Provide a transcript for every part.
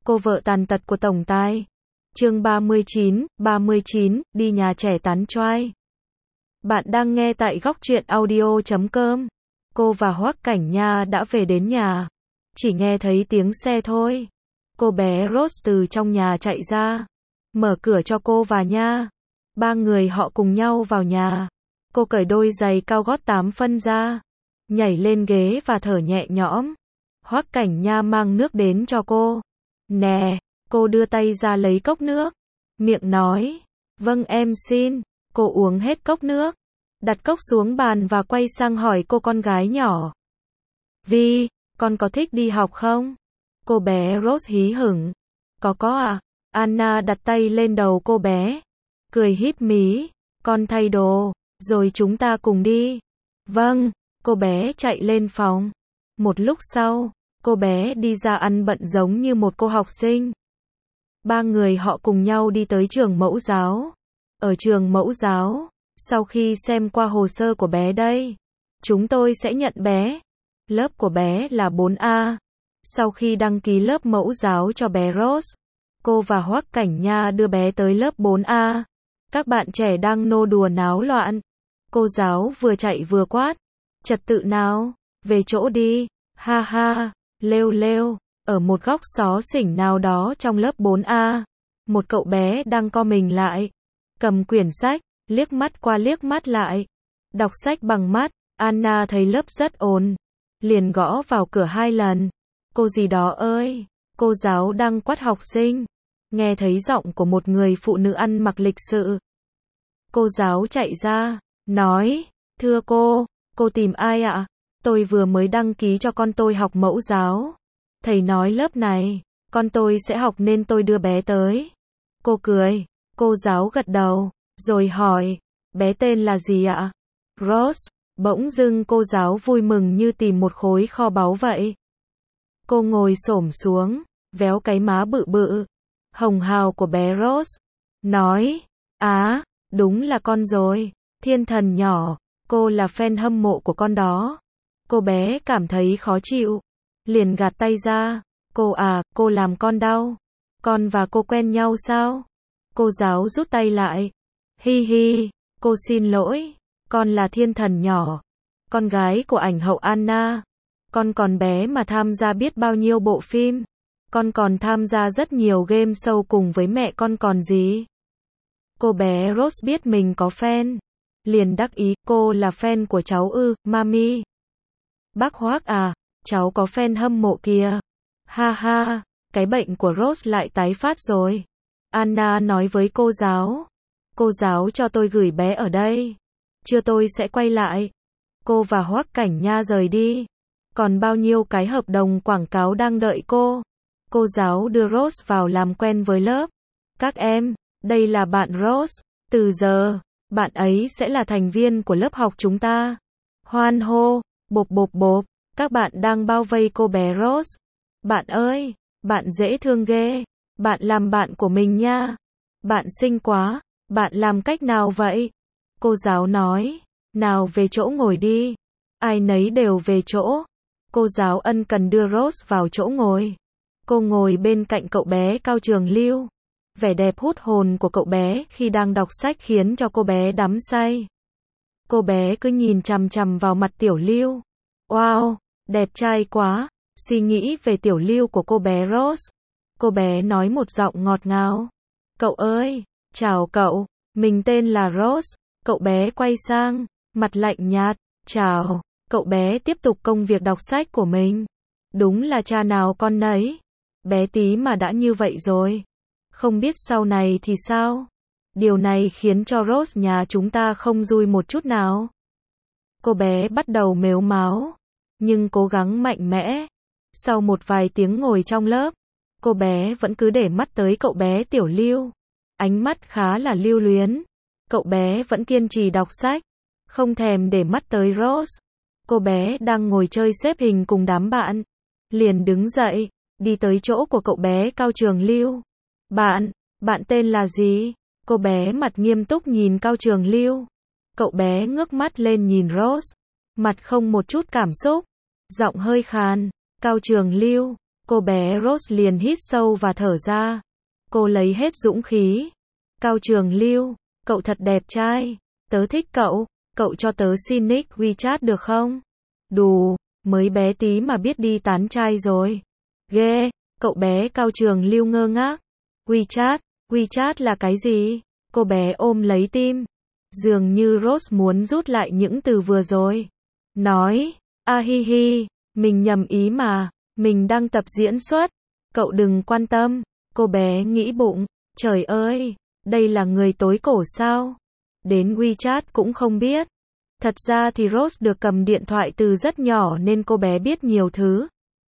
Cô vợ tàn tật của tổng tài. Chương 39, đi nhà trẻ tán choai. Bạn đang nghe tại góc truyện audio.com. Cô và Hoắc Cảnh Nha đã về đến nhà. Chỉ nghe thấy tiếng xe thôi. Cô bé Rose từ trong nhà chạy ra, mở cửa cho cô và Nha. Ba người họ cùng nhau vào nhà. Cô cởi đôi giày cao gót 8 phân ra, nhảy lên ghế và thở nhẹ nhõm. Hoắc Cảnh Nha mang nước đến cho cô. Nè, cô đưa tay ra lấy cốc nước. Miệng nói, vâng em xin. Cô uống hết cốc nước, đặt cốc xuống bàn và quay sang hỏi cô con gái nhỏ. Vi, con có thích đi học không? Cô bé Rose hí hửng. Có à? Anna đặt tay lên đầu cô bé, cười híp mí. Con thay đồ, rồi chúng ta cùng đi. Vâng, cô bé chạy lên phòng. Một lúc sau, cô bé đi ra ăn bận giống như một cô học sinh. Ba người họ cùng nhau đi tới trường mẫu giáo. Ở trường mẫu giáo, sau khi xem qua hồ sơ của bé đây, chúng tôi sẽ nhận bé. Lớp của bé là 4A. Sau khi đăng ký lớp mẫu giáo cho bé Rose, cô và Hoắc Cảnh Nha đưa bé tới lớp 4A. Các bạn trẻ đang nô đùa náo loạn. Cô giáo vừa chạy vừa quát. Trật tự nào, về chỗ đi, ha ha, lêu lêu. Ở một góc xó xỉnh nào đó trong lớp 4A, một cậu bé đang co mình lại, cầm quyển sách, liếc mắt qua liếc mắt lại, đọc sách bằng mắt. Anna thấy lớp rất ồn, liền gõ vào cửa 2 lần. Cô gì đó ơi, cô giáo đang quát học sinh. Nghe thấy giọng của một người phụ nữ ăn mặc lịch sự. Cô giáo chạy ra, nói, thưa cô tìm ai ạ? Tôi vừa mới đăng ký cho con tôi học mẫu giáo. Thầy nói lớp này, con tôi sẽ học nên tôi đưa bé tới. Cô cười, cô giáo gật đầu, rồi hỏi, bé tên là gì ạ? Rose. Bỗng dưng cô giáo vui mừng như tìm một khối kho báu vậy. Cô ngồi xổm xuống, véo cái má bự bự, hồng hào của bé Rose, nói, đúng là con rồi, thiên thần nhỏ, cô là fan hâm mộ của con đó. Cô bé cảm thấy khó chịu, liền gạt tay ra. Cô làm con đau. Con và cô quen nhau sao? Cô giáo rút tay lại. Hi hi, cô xin lỗi, con là thiên thần nhỏ, con gái của ảnh hậu Anna. Con còn bé mà tham gia biết bao nhiêu bộ phim. Con còn tham gia rất nhiều game show cùng với mẹ con còn gì. Cô bé Rose biết mình có fan, liền đắc ý, cô là fan của cháu ư, mami. Bác Hoắc à, cháu có fan hâm mộ kìa. Ha ha, cái bệnh của Rose lại tái phát rồi. Anna nói với cô giáo. Cô giáo cho tôi gửi bé ở đây. Chưa tôi sẽ quay lại. Cô và Hoắc Cảnh Nha rời đi. Còn bao nhiêu cái hợp đồng quảng cáo đang đợi cô. Cô giáo đưa Rose vào làm quen với lớp. Các em, đây là bạn Rose. Từ giờ, bạn ấy sẽ là thành viên của lớp học chúng ta. Hoan hô, bộp bộp bộp. Các bạn đang bao vây cô bé Rose. Bạn ơi, bạn dễ thương ghê. Bạn làm bạn của mình nha. Bạn xinh quá. Bạn làm cách nào vậy? Cô giáo nói. Nào về chỗ ngồi đi. Ai nấy đều về chỗ. Cô giáo ân cần đưa Rose vào chỗ ngồi. Cô ngồi bên cạnh cậu bé Cao Trường Lưu. Vẻ đẹp hút hồn của cậu bé khi đang đọc sách khiến cho cô bé đắm say. Cô bé cứ nhìn chằm chằm vào mặt Tiểu Lưu. Wow, đẹp trai quá. Suy nghĩ về Tiểu Lưu của cô bé Rose. Cô bé nói một giọng ngọt ngào. Cậu ơi, chào cậu, mình tên là Rose. Cậu bé quay sang, mặt lạnh nhạt. Chào. Cậu bé tiếp tục công việc đọc sách của mình. Đúng là cha nào con nấy. Bé tí mà đã như vậy rồi. Không biết sau này thì sao? Điều này khiến cho Rose nhà chúng ta không vui một chút nào. Cô bé bắt đầu mếu máo, nhưng cố gắng mạnh mẽ. Sau một vài tiếng ngồi trong lớp, cô bé vẫn cứ để mắt tới cậu bé Tiểu Lưu. Ánh mắt khá là lưu luyến. Cậu bé vẫn kiên trì đọc sách, không thèm để mắt tới Rose. Cô bé đang ngồi chơi xếp hình cùng đám bạn, liền đứng dậy, đi tới chỗ của cậu bé Cao Trường Lưu. Bạn tên là gì? Cô bé mặt nghiêm túc nhìn Cao Trường Lưu. Cậu bé ngước mắt lên nhìn Rose, mặt không một chút cảm xúc, giọng hơi khàn. Cao Trường Lưu, Cô bé Rose liền hít sâu và thở ra. Cô lấy hết dũng khí. Cao Trường Lưu, cậu thật đẹp trai. Tớ thích cậu. Cậu cho tớ xin nick WeChat được không? Đù, mới bé tí mà biết đi tán trai rồi. Ghê, cậu bé Cao Trường Lưu ngơ ngác. WeChat, WeChat là cái gì? Cô bé ôm lấy tim. Dường như Rose muốn rút lại những từ vừa rồi. Nói, a hi hi, mình nhầm ý mà, mình đang tập diễn xuất. Cậu đừng quan tâm. Cô bé nghĩ bụng, trời ơi, đây là người tối cổ sao? Đến WeChat cũng không biết. Thật ra thì Rose được cầm điện thoại từ rất nhỏ nên cô bé biết nhiều thứ.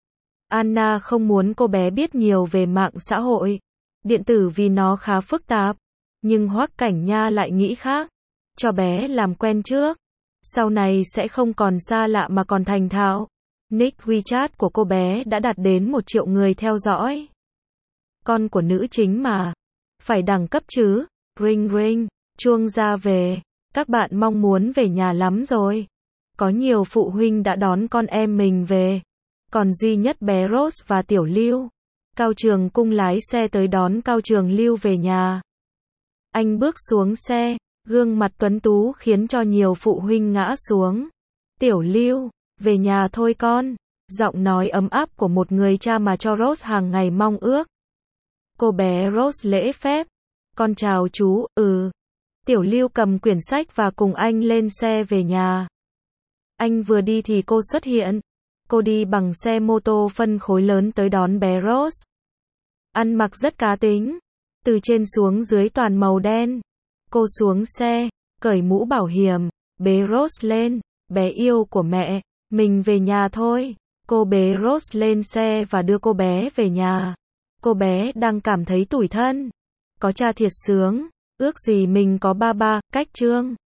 Anna không muốn cô bé biết nhiều về mạng xã hội, điện tử vì nó khá phức tạp. Nhưng Hoắc Cảnh Nha lại nghĩ khác. Cho bé làm quen trước. Sau này sẽ không còn xa lạ mà còn thành thạo. Nick WeChat của cô bé đã đạt đến 1 triệu người theo dõi. Con của nữ chính mà. Phải đẳng cấp chứ. Ring ring, chuông ra về. Các bạn mong muốn về nhà lắm rồi. Có nhiều phụ huynh đã đón con em mình về. Còn duy nhất bé Rose và Tiểu Lưu. Cao Trường Cung lái xe tới đón Cao Trường Lưu về nhà. Anh bước xuống xe, gương mặt tuấn tú khiến cho nhiều phụ huynh ngã xuống. Tiểu Lưu, về nhà thôi con. Giọng nói ấm áp của một người cha mà cho Rose hàng ngày mong ước. Cô bé Rose lễ phép. Con chào chú, Tiểu Lưu cầm quyển sách và cùng anh lên xe về nhà. Anh vừa đi thì cô xuất hiện. Cô đi bằng xe mô tô phân khối lớn tới đón bé Rose. Ăn mặc rất cá tính. Từ trên xuống dưới toàn màu đen. Cô xuống xe, cởi mũ bảo hiểm, bế Rose lên. Bé yêu của mẹ, mình về nhà thôi. Cô bế Rose lên xe và đưa cô bé về nhà. Cô bé đang cảm thấy tủi thân. Có cha thiệt sướng. Ước gì mình có ba ba, cách Trương.